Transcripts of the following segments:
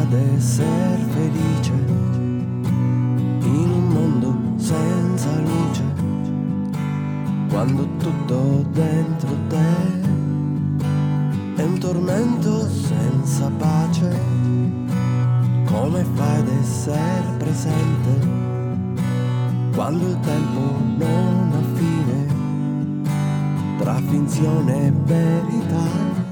d'esser felice in un mondo senza luce, quando tutto dentro te è un tormento senza pace? Come fai ad essere presente quando il tempo non ha fine, tra finzione e verità?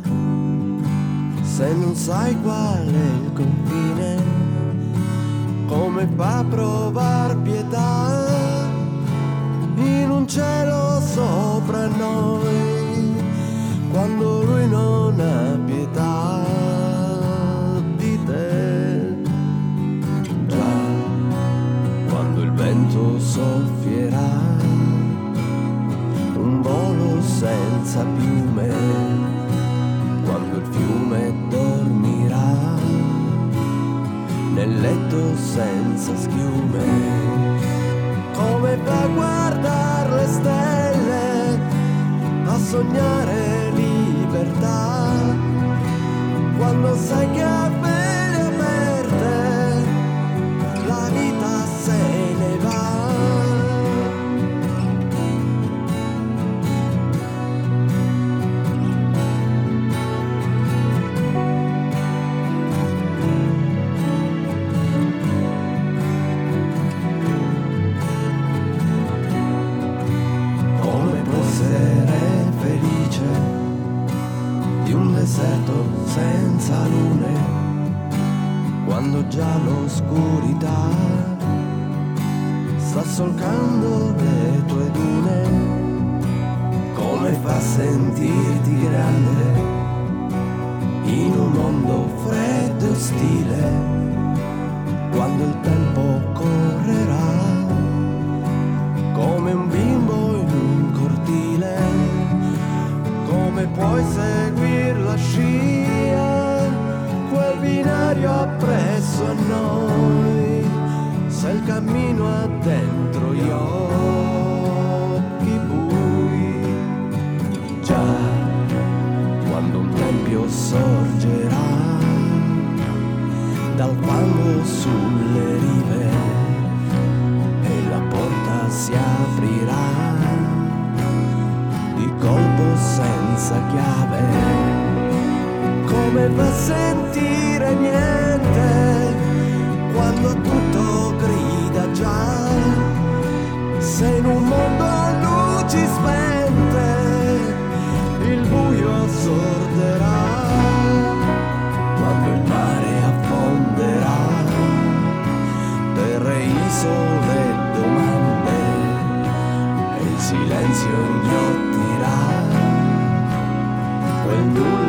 Se non sai qual è il confine, come fa a provar pietà in un cielo sopra noi, quando lui non ha pietà di te? Già, quando il vento soffierà, un volo senza piume, quando il fiume dormirà nel letto senza schiume, come fa a guardare le stelle, a sognare libertà, quando sai che a vele aperte la vita se ne va? Deserto senza lune, quando già l'oscurità sta solcando le tue dune, come fa a sentirti grande in un mondo freddo e ostile, quando il tempo correrà come un bimbo in un cortile? Come puoi seguire la scia, quel binario appresso a noi, se il cammino ha dentro gli occhi bui? Già, quando un tempio sorgerà dal fango sulle rive e la porta si aprirà di colpo senza chiave, come fa a sentire niente quando tutto grida già, se in un mondo a luci spente il buio assorderà, quando il mare affonderà terre, isole e domande e il silenzio inghiottirà quel nulla